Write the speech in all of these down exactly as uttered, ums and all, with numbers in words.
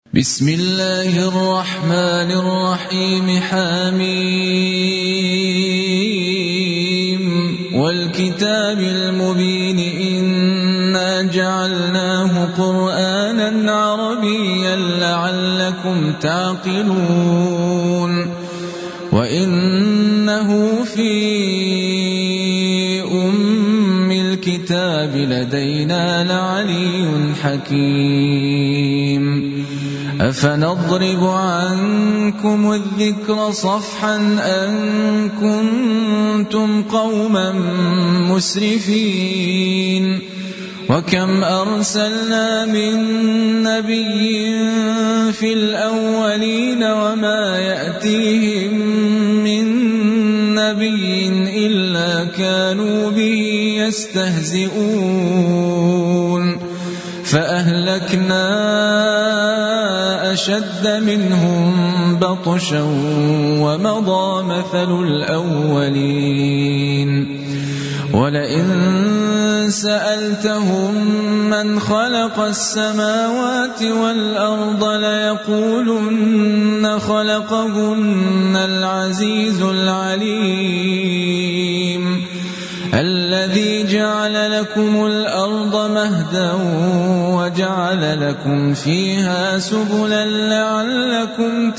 بسم الله الرحمن الرحيم. حميم والكتاب المبين إنا جعلناه قرآنا عربيا لعلكم تعقلون وإنه في أم الكتاب لدينا لعلي حكيم. أفنضرب عنكم الذكر صفحا أن كنتم قوما مسرفين وكم أرسلنا من نبي في الأولين وما يأتيهم من نبي إلا كانوا به يستهزئون فأهلكنا أشد منهم بطشا ومضى مثل الأولين. ولئن سألتهم من خلق السماوات والأرض ليقولن خلقهن العزيز العليم الذي جعل لكم الأرض مهدا وجعل لكم فيها سبلا لعلكم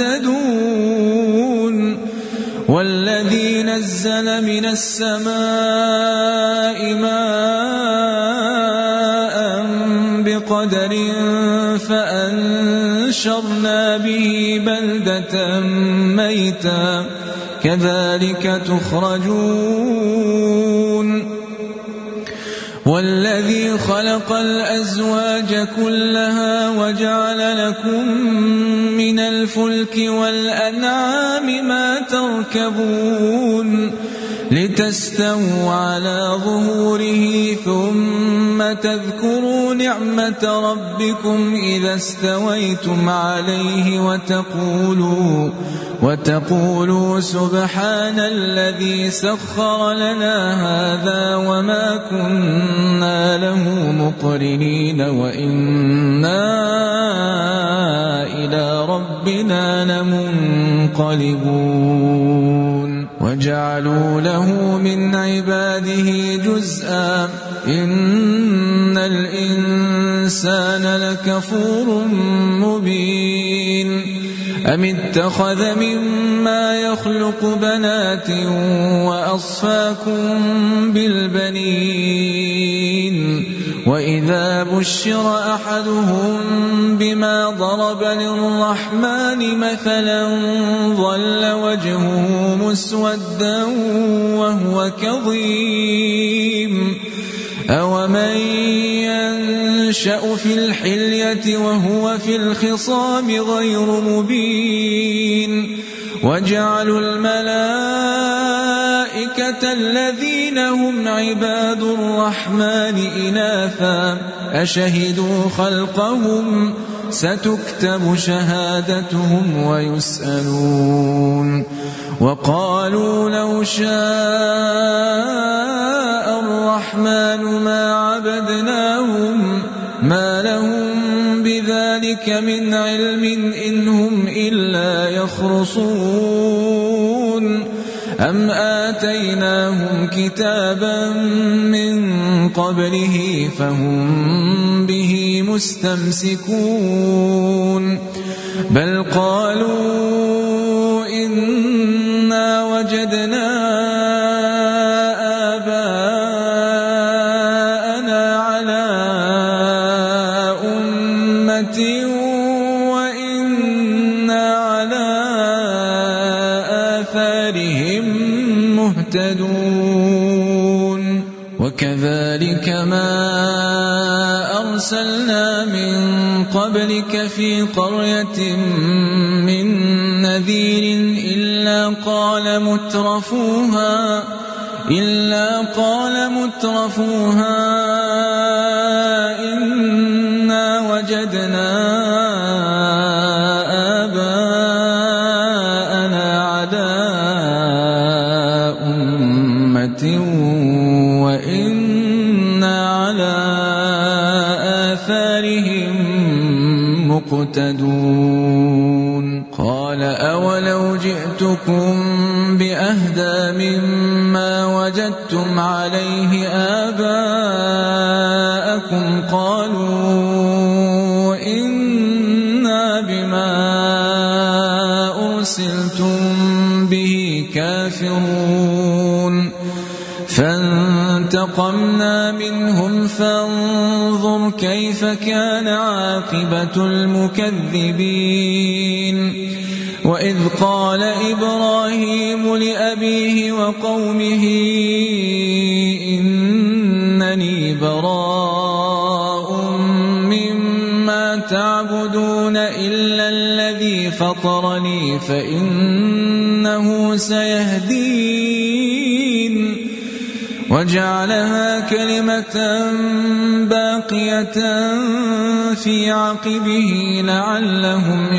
تهتدون والذي نزل من السماء ماء بقدر فأنشرنا به بلدة ميتا كذلك تخرجون والذي خلق الأزواج كلها وجعل لكم من الفلك والأنعام ما تركبون لتستووا على ظهوره ثم تذكروا نعمة ربكم إذا استويتم عليه وتقولوا وتقولوا سبحان الذي سخر لنا هذا وما كنا له مقرنين وإنا إلى ربنا لمنقلبون. وجعلوا له من عباده جزءا إن الإنسان لكفور مبين. أم اتخذ مما يخلق بنات وأصفاكم بالبنين وإذا بشر أحدهم بما ضرب للرحمن مثلا ظل وجهه مسودا وهو كظيم أومن ينشأ في الحلية وهو في الخصام غير مبين. وجعلوا الملائكة الذين هم عباد الرحمن إناثا أشهدوا خلقهم ستكتب شهادتهم ويسألون. وقالوا لو شاء الرحمن ما عبدناهم ما لهم بذلك من علم إن هم إلا يخرصون أم آتيناهم كتابا من قبله فهم به مستمسكون بل قالوا إنا وجدنا آباءنا على أمة وإنا على آثارهم مهتدون. وكذلك ما أرسلنا من قبلك في قرية من نذير إلا قال مترفوها إلا قال مترفوها إنا وجدنا آباءنا على أمة وإنا على آثارهم مقتدون قال أولو جئتكم بأهدى مما وجدتم عليه آباءكم قالوا إنا بما أرسلتم به كافرون فانتقمنا منهم فانظر كيف كان عاقبة المكذبين وإذ قال إبراهيم لأبيه وقومه إنني براء مما تعبدون إلا الذي فطرني فإنه سيهدين وجعلها كلمة باقية في عقبه لعلهم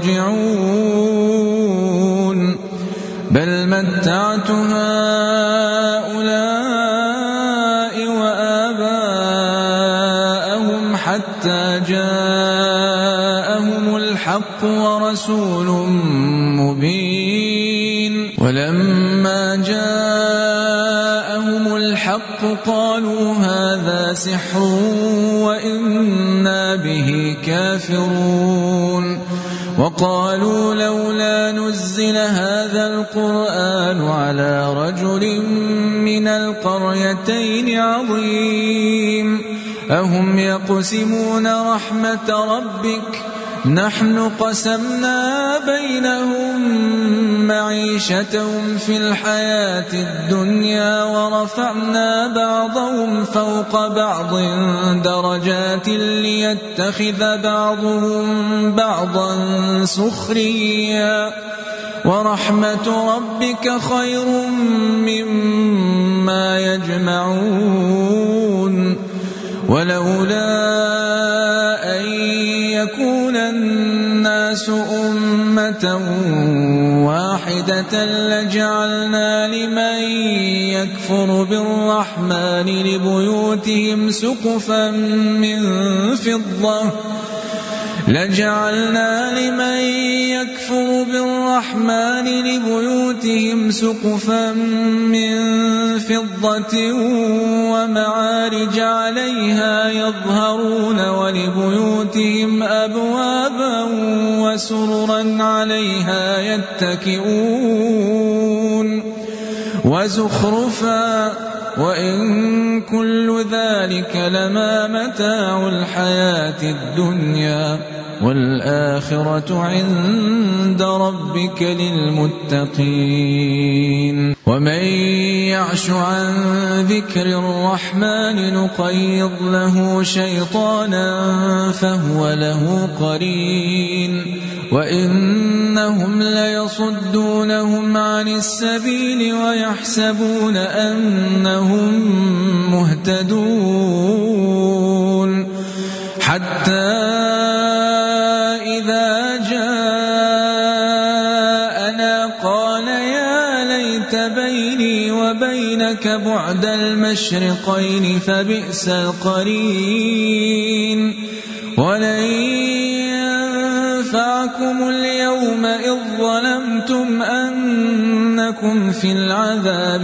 يرجعون بل متعت هؤلاء وآباءهم حتى جاءهم الحق ورسول مبين ولما جاءهم الحق قالوا هذا سحر وإنا به كافرون وقالوا لولا نزل هذا القرآن على رجل من القريتين عظيم أهم يقسمون رحمة ربك نحن قسمنا بينهم معيشتهم في الحياة الدنيا ورفعنا بعضهم فوق بعض درجات ليتخذ بعضهم بعضا سخريا ورحمة ربك خير مما يجمعون ولولا أن يكون الناس أمة واحدة لجعلنا لمن يكفر بالرحمن لبيوتهم سقفا من فضة لجعلنا لمن يكفر بالرحمن لبيوتهم سقفا من فضة ومعارج عليها يظهرون ولبيوتهم أبوابا وسررا عليها يتكئون وزخرفا وإن كل ذلك لما متاع الحياة الدنيا والآخرة عند ربك للمتقين ومن يعش عن ذكر الرحمن نقيض له شيطانا فهو له قرين وإنهم ليصدونهم عن السبيل ويحسبون أنهم مهتدون حتى إذا جاءنا قال يا ليت بيني وبينك بعد المشرقين فبئس القرين ولن ينفعكم اليوم إذ ظلمتم أنكم في العذاب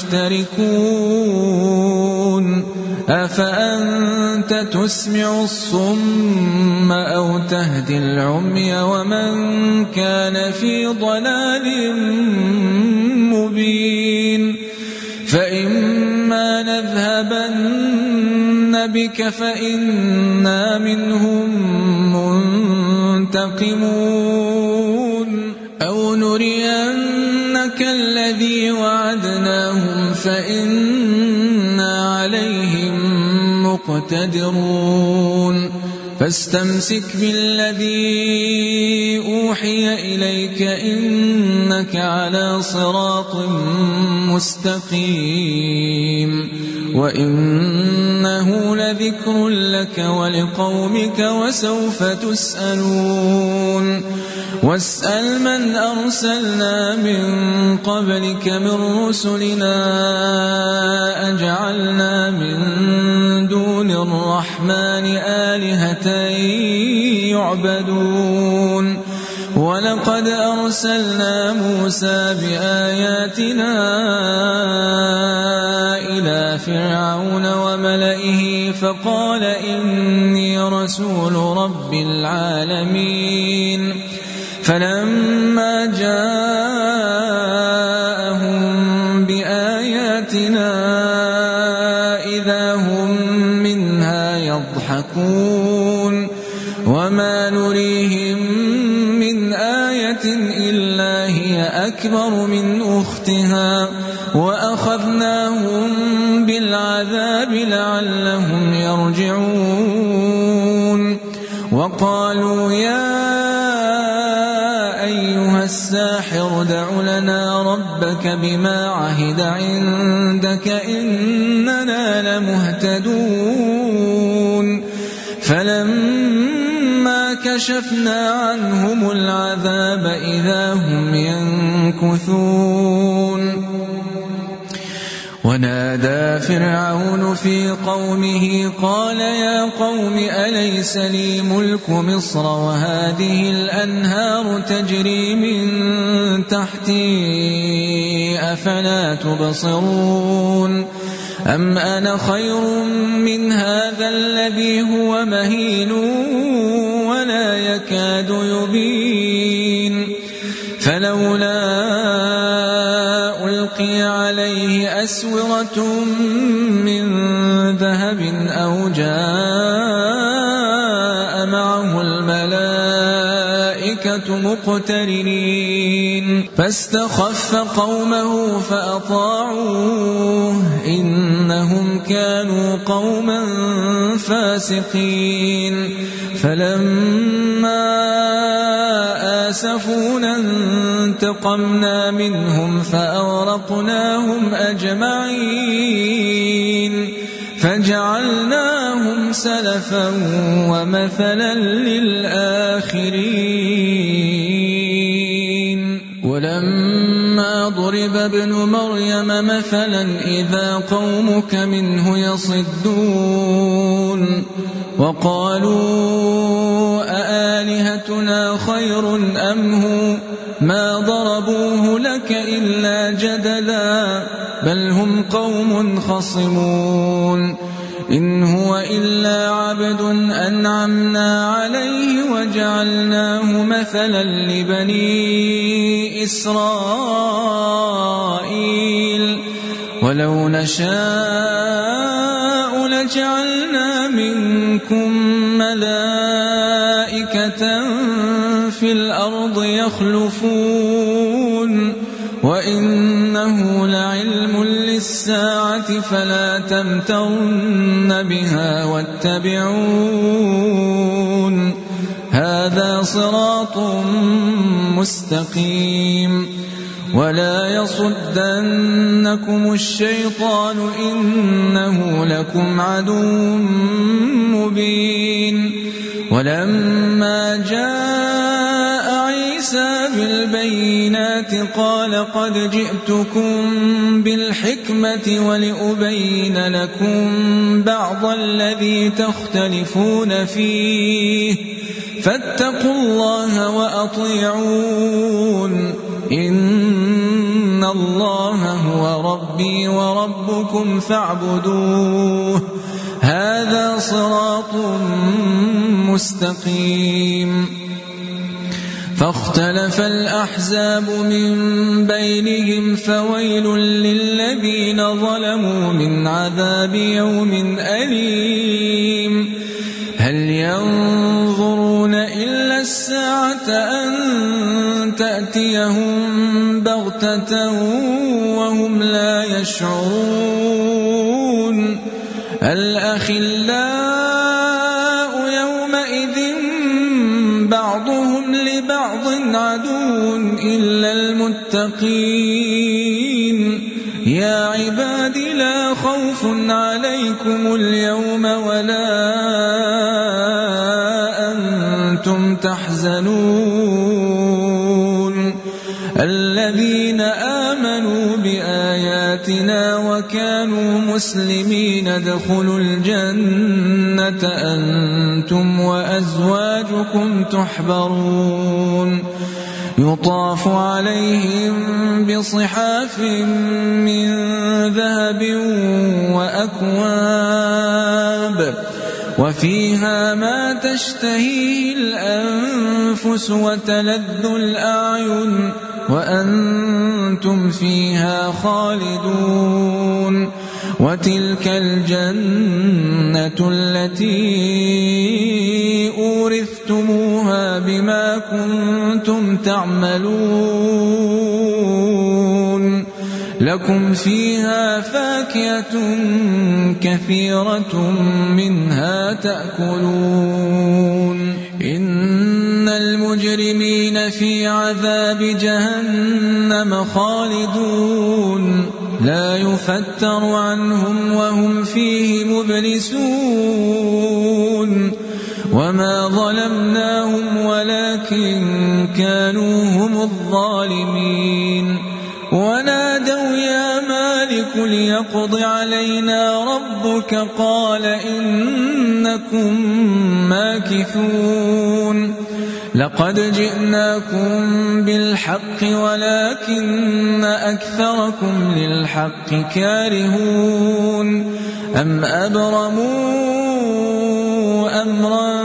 مشتركون أفأنت تسمع الصم أو تهدي العمي ومن كان في ضلال مبين فإما نذهبن بك فإنا منهم منتقمون أو نرينك الذي وعدناهم فإنا عليهم مقتدرون فاستمسك بالذي أوحي إليك إنك على صراط مستقيم وإنه لذكر لك ولقومك وسوف تسألون واسأل من أرسلنا من قبلك من رسلنا أجعلنا من دون الرحمن آلهة يعبدون ولقد أرسلنا موسى بآياتنا إلى فرعون وملئه فقال إني رسول رب العالمين فلما جاءهم بآياتنا إذا هم منها يضحكون وما نريهم من آية إلا هي أكبر من أختها وأخذناهم بالعذاب لعلهم يرجعون وقالوا يا أيها الساحر ادع لنا ربك بما عهد عندك إننا لمهتدون فلما كشفنا عنهم العذاب إذا هم ينكثون ونادى فرعون في قومه قال يا قوم أليس لي ملك مصر وهذه الأنهار تجري من تحتي أفلا تبصرون أم أنا خير من هذا الذي هو مهين ولا يكاد يبين فلولا ألقي عليه أسورة من ذهب أو جاء معه الملائكة مقترنين فاستخف قومه فأطاعوه إنهم كانوا قوما فاسقين فلما آسفونا انتقمنا منهم فأغرقناهم أجمعين فجعلناهم سلفا ومثلا للآخرين ولما ضرب ابن مريم مثلا إذا قومك منه يصدون وقالوا أآلهتنا خير أم هو ما ضربوه لك إلا جدلا بل هم قوم خصمون إن هو إلا عبد أنعمنا عليه وجعلناه مثلا لبني إسرائيل ولو نشاء لجعلنا منكم ملائكة في الأرض يخلفون وإنه لعلم للساعة فلا تمترن بها واتبعون هذا صراط مستقيم ولا يصدنكم الشيطان إنه لكم عدو مبين ولما جاء عيسى بالبينات قال قد جئتكم بالحكمة ولأبين لكم بعض الذي تختلفون فيه فاتقوا الله وأطيعون إن الله هو ربي وربكم فاعبدوه هذا صراط مستقيم فاختلف الأحزاب من بينهم فويل للذين ظلموا من عذاب يوم أليم هل ينظرون إلا الساعة أن تأتيهم بغتة وهم لا يشعرون الأخلاء يومئذ بعضهم لبعض عدو إلا المتقين يا عباد لا خوف عليكم اليوم ولا أنتم تحزنون الذين آمنوا بآياتنا وكانوا مسلمين ادخلوا الجنة أنتم وأزواجكم تحبرون يطاف عليهم بصحاف من ذهب وأكواب وفيها ما تشتهيه الأنفس وتلذ الأعين وأنتم فيها خالدون وتلك الجنة التي أورثتموها بما كنتم تعملون لكم فيها فاكهة كثيرة منها تأكلون إن المجرمين في عذاب جهنم خالدون لا يفتر عنهم وهم فيه مبلسون وما ظلمناهم ولكن كانوا هم الظالمين ونادوا يا مالك ليقض علينا ربك قال إنكم ماكثون لقد جئناكم بالحق ولكن أكثركم للحق كارهون أم أبرموا أمرا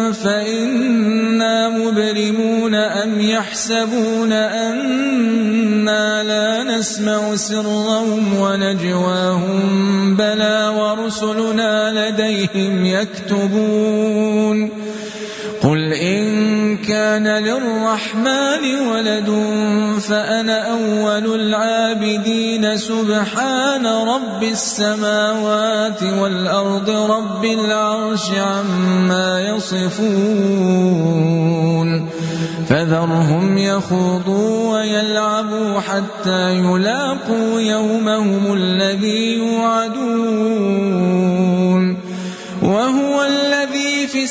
فإنا مبرمون أم يحسبون أنا لا نسمع سرهم ونجواهم بلى ورسلنا لديهم يكتبون قل إن كان للرحمن ولد فأنا أول العابدين سبحان رب السماوات والأرض رب العرش عما يصفون فذرهم يخوضوا ويلعبوا حتى يلاقوا يومهم الذي يوعدون وهو الذي في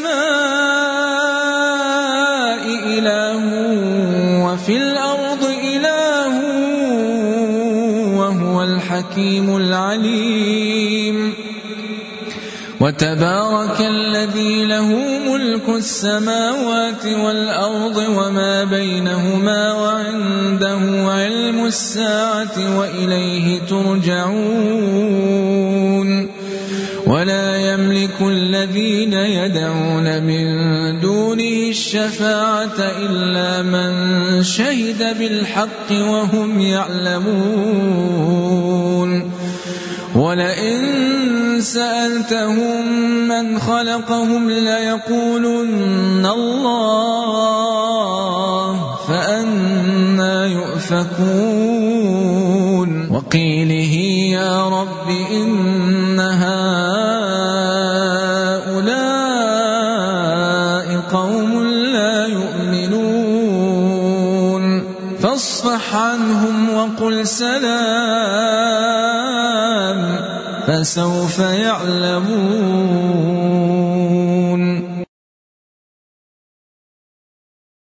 السماء إله وفي الأرض إله وهو الحكيم العليم وتبارك الذي له ملك السماوات والأرض وما بينهما وعنده علم الساعة وإليه ترجعون ولا يملك الذين يدعون من دونه الشفاعة إلا من شهد بالحق وهم يعلمون ولئن سألتهم من خلقهم ليقولن الله فأنى يؤفكون وقيله يا رب إن هؤلاء قوم لا يؤمنون فاصفح عنهم وقل سلام فسوف يعلمون.